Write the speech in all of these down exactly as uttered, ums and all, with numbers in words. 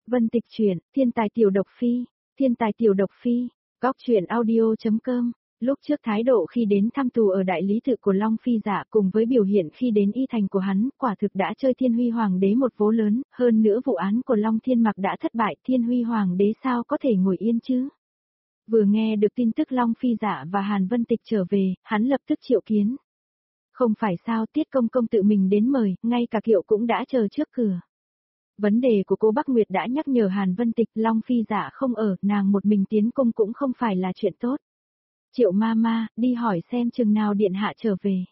Vân Tịch truyện, Thiên tài tiểu độc phi, Thiên tài tiểu độc phi, góc truyện audio.com. Lúc trước thái độ khi đến thăm tù ở đại lý tự của Long Phi Dạ cùng với biểu hiện khi đến y thành của hắn, quả thực đã chơi Thiên Huy Hoàng đế một vố lớn, hơn nữa vụ án của Long Thiên Mặc đã thất bại, Thiên Huy Hoàng đế sao có thể ngồi yên chứ? Vừa nghe được tin tức Long Phi Dạ và Hàn Vân Tịch trở về, hắn lập tức triệu kiến. Không phải sao, Tiết Công Công tự mình đến mời, ngay cả kiệu cũng đã chờ trước cửa. Vấn đề của cô Bắc Nguyệt đã nhắc nhở Hàn Vân Tịch, Long Phi Dạ không ở, nàng một mình tiến cung cũng không phải là chuyện tốt. Triệu ma ma, đi hỏi xem chừng nào điện hạ trở về.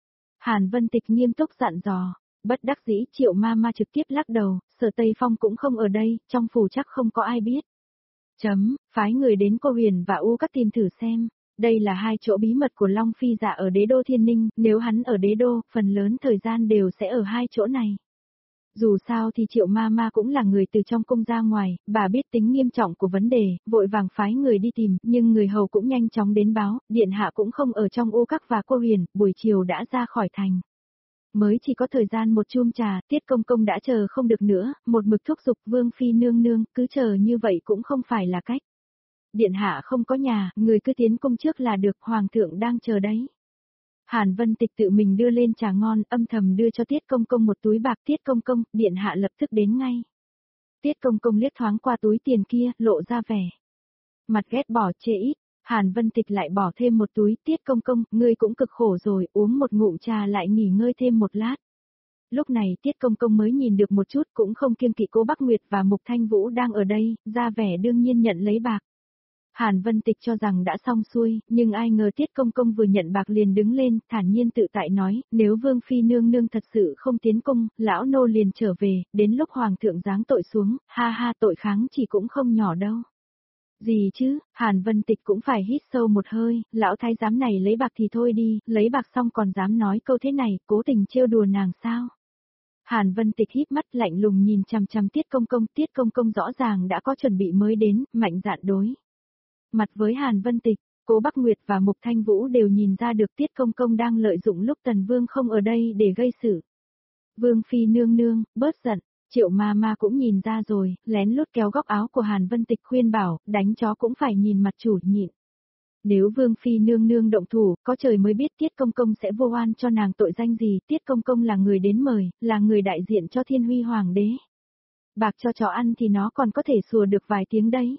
Hàn Vân Tịch nghiêm túc dặn dò, bất đắc dĩ Triệu ma ma trực tiếp lắc đầu, Sở Tây Phong cũng không ở đây, trong phủ chắc không có ai biết. Chấm, phái người đến Cô Huyền và U Các tìm thử xem, đây là hai chỗ bí mật của Long Phi Dạ ở đế đô Thiên Ninh, nếu hắn ở đế đô, phần lớn thời gian đều sẽ ở hai chỗ này. Dù sao thì Triệu ma ma cũng là người từ trong cung ra ngoài, bà biết tính nghiêm trọng của vấn đề, vội vàng phái người đi tìm, nhưng người hầu cũng nhanh chóng đến báo, điện hạ cũng không ở trong U Các và Cô Huyền, buổi chiều đã ra khỏi thành. Mới chỉ có thời gian một chum trà, Tiết Công Công đã chờ không được nữa, một mực thúc giục Vương Phi nương nương, cứ chờ như vậy cũng không phải là cách. Điện hạ không có nhà, người cứ tiến cung trước là được, Hoàng thượng đang chờ đấy. Hàn Vân Tịch tự mình đưa lên trà ngon, âm thầm đưa cho Tiết Công Công một túi bạc. Tiết Công Công, điện hạ lập tức đến ngay. Tiết Công Công liếc thoáng qua túi tiền kia, lộ ra vẻ mặt ghét bỏ chê ít. Hàn Vân Tịch lại bỏ thêm một túi. Tiết Công Công, ngươi cũng cực khổ rồi, uống một ngụm trà lại nghỉ ngơi thêm một lát. Lúc này Tiết Công Công mới nhìn được một chút, cũng không kiêng kỵ cô Bắc Nguyệt và Mục Thanh Vũ đang ở đây, ra vẻ đương nhiên nhận lấy bạc. Hàn Vân Tịch cho rằng đã xong xuôi, nhưng ai ngờ Tiết Công Công vừa nhận bạc liền đứng lên, thản nhiên tự tại nói, nếu Vương Phi nương nương thật sự không tiến cung, lão nô liền trở về, đến lúc Hoàng thượng giáng tội xuống, ha ha tội kháng chỉ cũng không nhỏ đâu. Gì chứ, Hàn Vân Tịch cũng phải hít sâu một hơi, lão thái giám này lấy bạc thì thôi đi, lấy bạc xong còn dám nói câu thế này, cố tình trêu đùa nàng sao? Hàn Vân Tịch híp mắt lạnh lùng nhìn chằm chằm Tiết Công Công, Tiết Công Công rõ ràng đã có chuẩn bị mới đến, mạnh dạn đối mặt với Hàn Vân Tịch, Cố Bắc Nguyệt và Mục Thanh Vũ đều nhìn ra được Tiết Công Công đang lợi dụng lúc Tần Vương không ở đây để gây sự. Vương Phi nương nương, bớt giận, Triệu ma ma cũng nhìn ra rồi, lén lút kéo góc áo của Hàn Vân Tịch khuyên bảo, đánh chó cũng phải nhìn mặt chủ nhịn. Nếu Vương Phi nương nương động thủ, có trời mới biết Tiết Công Công sẽ vô oan cho nàng tội danh gì. Tiết Công Công là người đến mời, là người đại diện cho Thiên Huy Hoàng đế. Bạc cho chó ăn thì nó còn có thể sủa được vài tiếng đấy.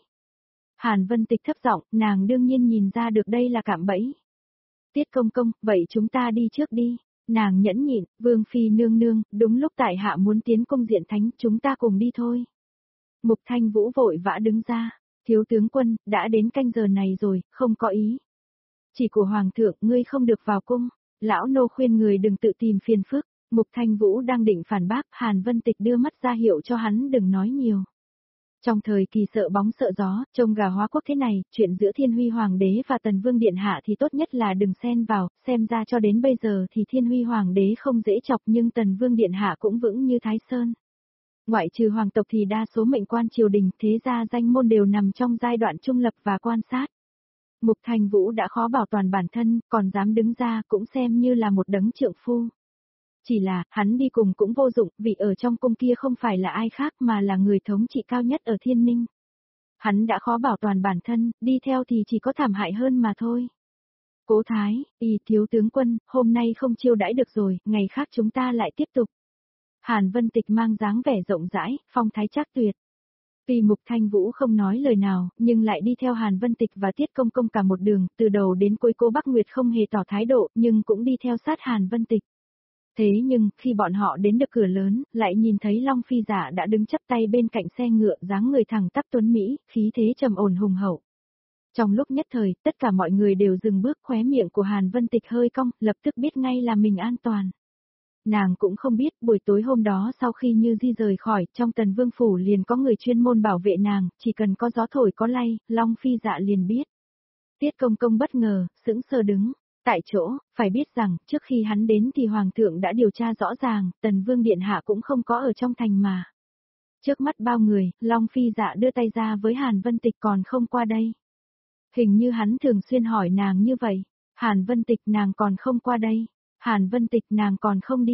Hàn Vân Tịch thấp giọng, nàng đương nhiên nhìn ra được đây là cạm bẫy. Tiết Công Công, vậy chúng ta đi trước đi. Nàng nhẫn nhịn, Vương Phi nương nương, đúng lúc tại hạ muốn tiến cung diện thánh, chúng ta cùng đi thôi. Mục Thanh Vũ vội vã đứng ra, thiếu tướng quân, đã đến canh giờ này rồi, không có ý. Chỉ của Hoàng thượng, ngươi không được vào cung, lão nô khuyên người đừng tự tìm phiền phức. Mục Thanh Vũ đang định phản bác, Hàn Vân Tịch đưa mắt ra hiệu cho hắn đừng nói nhiều. Trong thời kỳ sợ bóng sợ gió, trông gà hóa quốc thế này, chuyện giữa Thiên Huy Hoàng đế và Tần Vương Điện Hạ thì tốt nhất là đừng xen vào, xem ra cho đến bây giờ thì Thiên Huy Hoàng đế không dễ chọc nhưng Tần Vương Điện Hạ cũng vững như Thái Sơn. Ngoại trừ hoàng tộc thì đa số mệnh quan triều đình, thế gia danh môn đều nằm trong giai đoạn trung lập và quan sát. Mục Thanh Vũ đã khó bảo toàn bản thân, còn dám đứng ra cũng xem như là một đấng trượng phu. Chỉ là, hắn đi cùng cũng vô dụng, vì ở trong cung kia không phải là ai khác mà là người thống trị cao nhất ở Thiên Ninh. Hắn đã khó bảo toàn bản thân, đi theo thì chỉ có thảm hại hơn mà thôi. Cố Thái, y thiếu tướng quân, hôm nay không chiêu đãi được rồi, ngày khác chúng ta lại tiếp tục. Hàn Vân Tịch mang dáng vẻ rộng rãi, phong thái trác tuyệt. Vì Mục Thanh Vũ không nói lời nào, nhưng lại đi theo Hàn Vân Tịch và Tiết Công Công cả một đường, từ đầu đến cuối Cố Bắc Nguyệt không hề tỏ thái độ, nhưng cũng đi theo sát Hàn Vân Tịch. Thế nhưng, khi bọn họ đến được cửa lớn, lại nhìn thấy Long Phi Dạ đã đứng chắp tay bên cạnh xe ngựa, dáng người thẳng tắp tuấn Mỹ, khí thế trầm ổn hùng hậu. Trong lúc nhất thời, tất cả mọi người đều dừng bước, khóe miệng của Hàn Vân Tịch hơi cong, lập tức biết ngay là mình an toàn. Nàng cũng không biết, buổi tối hôm đó sau khi Như Di rời khỏi, trong Tần Vương Phủ liền có người chuyên môn bảo vệ nàng, chỉ cần có gió thổi có lay, Long Phi Dạ liền biết. Tiết Công Công bất ngờ, sững sờ đứng. Tại chỗ, phải biết rằng, trước khi hắn đến thì Hoàng thượng đã điều tra rõ ràng, Tần Vương Điện Hạ cũng không có ở trong thành mà. Trước mắt bao người, Long Phi Dạ đưa tay ra với Hàn Vân Tịch còn không qua đây. Hình như hắn thường xuyên hỏi nàng như vậy. Hàn Vân Tịch nàng còn không qua đây. Hàn Vân Tịch nàng còn không đi.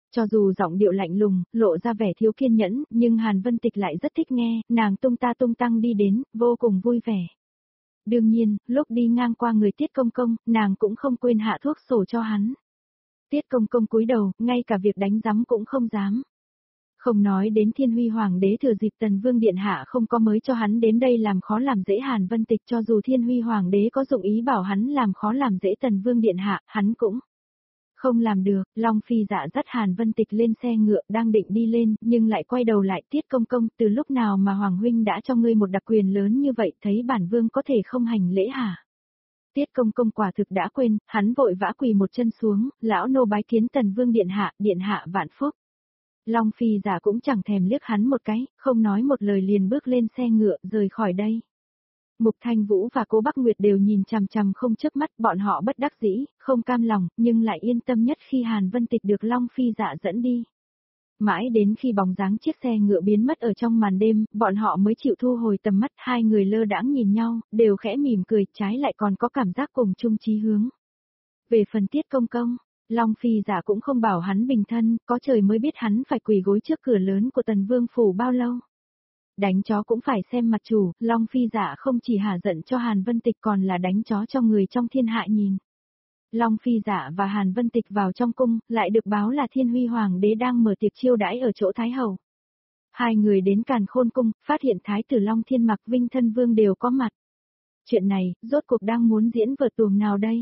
Cho dù giọng điệu lạnh lùng, lộ ra vẻ thiếu kiên nhẫn, nhưng Hàn Vân Tịch lại rất thích nghe, nàng tung ta tung tăng đi đến, vô cùng vui vẻ. Đương nhiên, lúc đi ngang qua người Tiết Công Công, nàng cũng không quên hạ thuốc sổ cho hắn. Tiết Công Công cúi đầu, ngay cả việc đánh giám cũng không dám. Không nói đến Thiên Huy Hoàng đế thừa dịp Tần Vương Điện Hạ không có mới cho hắn đến đây làm khó làm dễ Hàn Vân Tịch, cho dù Thiên Huy Hoàng đế có dụng ý bảo hắn làm khó làm dễ Tần Vương Điện Hạ, hắn cũng không làm được. Long Phi Dạ dắt Hàn Vân Tịch lên xe ngựa đang định đi lên, nhưng lại quay đầu lại, Tiết Công Công, từ lúc nào mà Hoàng Huynh đã cho ngươi một đặc quyền lớn như vậy, thấy bản Vương có thể không hành lễ hả? Tiết Công Công quả thực đã quên, hắn vội vã quỳ một chân xuống, lão nô bái kiến Tần Vương Điện Hạ, Điện Hạ vạn phúc. Long Phi Dạ cũng chẳng thèm liếc hắn một cái, không nói một lời liền bước lên xe ngựa, rời khỏi đây. Mục Thanh Vũ và Cố Bắc Nguyệt đều nhìn chằm chằm không chớp mắt, bọn họ bất đắc dĩ, không cam lòng, nhưng lại yên tâm nhất khi Hàn Vân Tịch được Long Phi Dạ dẫn đi. Mãi đến khi bóng dáng chiếc xe ngựa biến mất ở trong màn đêm, bọn họ mới chịu thu hồi tầm mắt, hai người lơ đãng nhìn nhau, đều khẽ mỉm cười, trái lại còn có cảm giác cùng chung chí hướng. Về phần Tiết Công Công, Long Phi Dạ cũng không bảo hắn bình thân, có trời mới biết hắn phải quỳ gối trước cửa lớn của Tần Vương phủ bao lâu. Đánh chó cũng phải xem mặt chủ, Long Phi Dạ không chỉ hả giận cho Hàn Vân Tịch còn là đánh chó cho người trong thiên hạ nhìn. Long Phi Dạ và Hàn Vân Tịch vào trong cung, lại được báo là Thiên Huy Hoàng đế đang mở tiệc chiêu đãi ở chỗ Thái Hậu. Hai người đến Càn Khôn cung, phát hiện Thái tử Long Thiên Mặc Vinh Thân Vương đều có mặt. Chuyện này, rốt cuộc đang muốn diễn vở tuồng nào đây?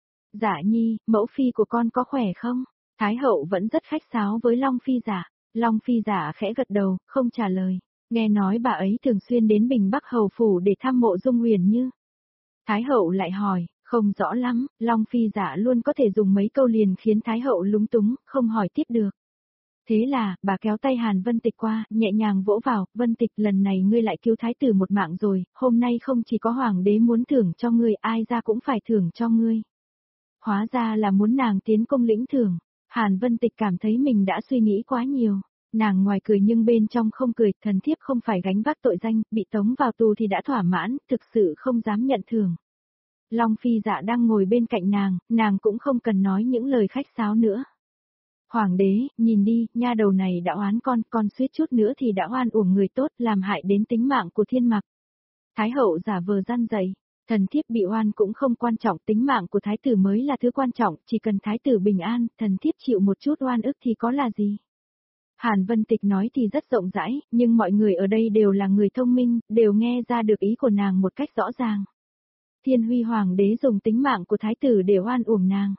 Dạ nhi, mẫu phi của con có khỏe không? Thái Hậu vẫn rất khách sáo với Long Phi Dạ. Long Phi Dạ khẽ gật đầu, không trả lời. Nghe nói bà ấy thường xuyên đến Bình Bắc Hầu Phủ để thăm mộ Dung Huyền Như. Thái Hậu lại hỏi, không rõ lắm, Long Phi Dạ luôn có thể dùng mấy câu liền khiến Thái Hậu lúng túng, không hỏi tiếp được. Thế là, bà kéo tay Hàn Vân Tịch qua, nhẹ nhàng vỗ vào, Vân Tịch lần này ngươi lại cứu Thái tử một mạng rồi, hôm nay không chỉ có Hoàng đế muốn thưởng cho ngươi, ai ra cũng phải thưởng cho ngươi. Hóa ra là muốn nàng tiến công lĩnh thưởng, Hàn Vân Tịch cảm thấy mình đã suy nghĩ quá nhiều. Nàng ngoài cười nhưng bên trong không cười, thần thiếp không phải gánh vác tội danh, bị tống vào tù thì đã thỏa mãn, thực sự không dám nhận thưởng. Long Phi Dạ đang ngồi bên cạnh nàng, nàng cũng không cần nói những lời khách sáo nữa. Hoàng đế, nhìn đi, nha đầu này đã oán con, con suýt chút nữa thì đã oan uổng người tốt, làm hại đến tính mạng của Thiên Mặc. Thái Hậu giả vờ gian dậy, thần thiếp bị oan cũng không quan trọng, tính mạng của Thái tử mới là thứ quan trọng, chỉ cần Thái tử bình an, thần thiếp chịu một chút oan ức thì có là gì. Hàn Vân Tịch nói thì rất rộng rãi, nhưng mọi người ở đây đều là người thông minh, đều nghe ra được ý của nàng một cách rõ ràng. Thiên Huy Hoàng đế dùng tính mạng của Thái tử để oan uổng nàng.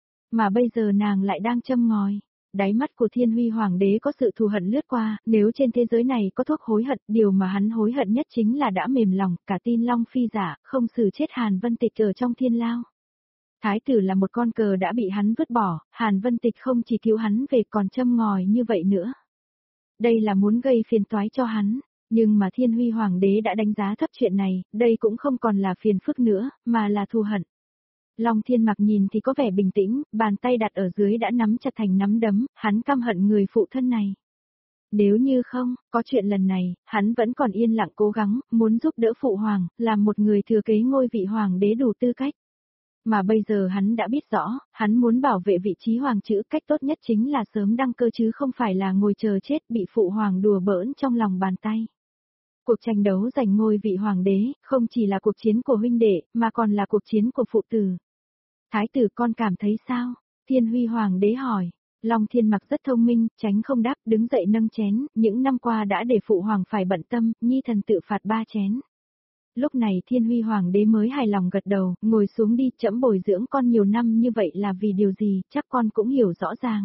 Mà bây giờ nàng lại đang châm ngòi. Đáy mắt của Thiên Huy Hoàng đế có sự thù hận lướt qua, nếu trên thế giới này có thuốc hối hận, điều mà hắn hối hận nhất chính là đã mềm lòng, cả tin Long Phi Dạ, không xử chết Hàn Vân Tịch ở trong thiên lao. Thái tử là một con cờ đã bị hắn vứt bỏ, Hàn Vân Tịch không chỉ cứu hắn về còn châm ngòi như vậy nữa. Đây là muốn gây phiền toái cho hắn, nhưng mà Thiên Huy Hoàng đế đã đánh giá thấp chuyện này, đây cũng không còn là phiền phức nữa, mà là thù hận. Long Thiên Mặc nhìn thì có vẻ bình tĩnh, bàn tay đặt ở dưới đã nắm chặt thành nắm đấm, hắn căm hận người phụ thân này. Nếu như không, có chuyện lần này, hắn vẫn còn yên lặng cố gắng, muốn giúp đỡ phụ hoàng, làm một người thừa kế ngôi vị hoàng đế đủ tư cách. Mà bây giờ hắn đã biết rõ, hắn muốn bảo vệ vị trí hoàng chữ, cách tốt nhất chính là sớm đăng cơ chứ không phải là ngồi chờ chết bị phụ hoàng đùa bỡn trong lòng bàn tay. Cuộc tranh đấu giành ngôi vị hoàng đế, không chỉ là cuộc chiến của huynh đệ, mà còn là cuộc chiến của phụ tử. Thái tử con cảm thấy sao? Thiên Huy Hoàng đế hỏi. Long Thiên Mặc rất thông minh, tránh không đáp, đứng dậy nâng chén, những năm qua đã để phụ hoàng phải bận tâm, nhi thần tự phạt ba chén. Lúc này Thiên Huy Hoàng đế mới hài lòng gật đầu, ngồi xuống đi, trẫm bồi dưỡng con nhiều năm như vậy là vì điều gì, chắc con cũng hiểu rõ ràng.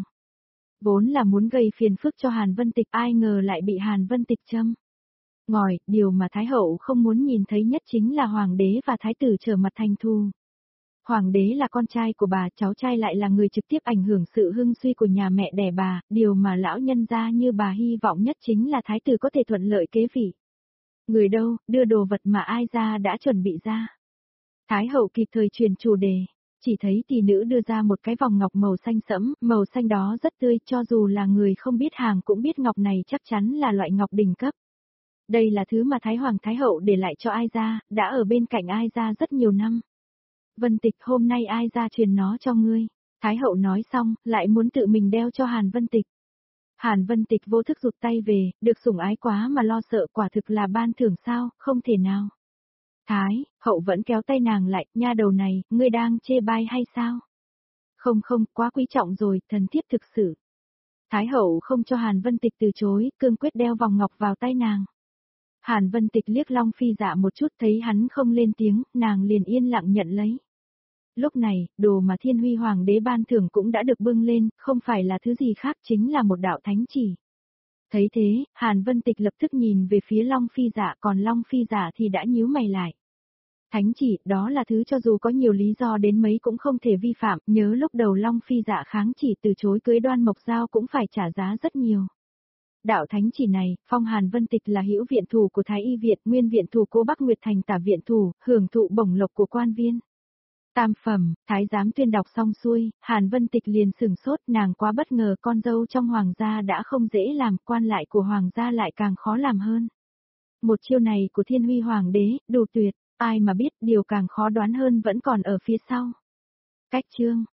Vốn là muốn gây phiền phức cho Hàn Vân Tịch, ai ngờ lại bị Hàn Vân Tịch châm ngòi, điều mà Thái Hậu không muốn nhìn thấy nhất chính là Hoàng đế và Thái tử trở mặt thành thù. Hoàng đế là con trai của bà, cháu trai lại là người trực tiếp ảnh hưởng sự hưng suy của nhà mẹ đẻ bà, điều mà lão nhân gia như bà hy vọng nhất chính là Thái tử có thể thuận lợi kế vị. Người đâu, đưa đồ vật mà ai ra đã chuẩn bị ra. Thái Hậu kịp thời truyền chủ đề, chỉ thấy tỷ nữ đưa ra một cái vòng ngọc màu xanh sẫm, màu xanh đó rất tươi, cho dù là người không biết hàng cũng biết ngọc này chắc chắn là loại ngọc đỉnh cấp. Đây là thứ mà Thái Hoàng Thái Hậu để lại cho ai ra, đã ở bên cạnh ai ra rất nhiều năm. Vân Tịch, hôm nay ai ra truyền nó cho ngươi. Thái hậu nói xong, lại muốn tự mình đeo cho Hàn Vân Tịch. Hàn Vân Tịch vô thức rụt tay về, được sủng ái quá mà lo sợ quả thực là ban thưởng sao, không thể nào. Thái, hậu vẫn kéo tay nàng lại, nha đầu này, ngươi đang chê bai hay sao? Không không, quá quý trọng rồi, thần thiếp thực sự. Thái hậu không cho Hàn Vân Tịch từ chối, cương quyết đeo vòng ngọc vào tay nàng. Hàn Vân Tịch liếc Long Phi Dạ một chút thấy hắn không lên tiếng, nàng liền yên lặng nhận lấy. Lúc này, đồ mà Thiên Huy Hoàng đế ban thưởng cũng đã được bưng lên, không phải là thứ gì khác chính là một đạo thánh chỉ. Thấy thế, Hàn Vân Tịch lập tức nhìn về phía Long Phi Dạ, còn Long Phi Dạ thì đã nhíu mày lại. Thánh chỉ, đó là thứ cho dù có nhiều lý do đến mấy cũng không thể vi phạm, nhớ lúc đầu Long Phi Dạ kháng chỉ từ chối cưới Đoan Mộc Giao cũng phải trả giá rất nhiều. Đạo thánh chỉ này, phong Hàn Vân Tịch là hữu viện thủ của Thái Y Viện, nguyên viện thủ Cố Bắc Nguyệt Thành tả viện thủ, hưởng thụ bổng lộc của quan viên. Tam phẩm, thái giám tuyên đọc xong xuôi, Hàn Vân Tịch liền sửng sốt, nàng quá bất ngờ con dâu trong hoàng gia đã không dễ làm, quan lại của hoàng gia lại càng khó làm hơn. Một chiêu này của Thiên Huy Hoàng đế, đủ tuyệt, ai mà biết điều càng khó đoán hơn vẫn còn ở phía sau. Cách chương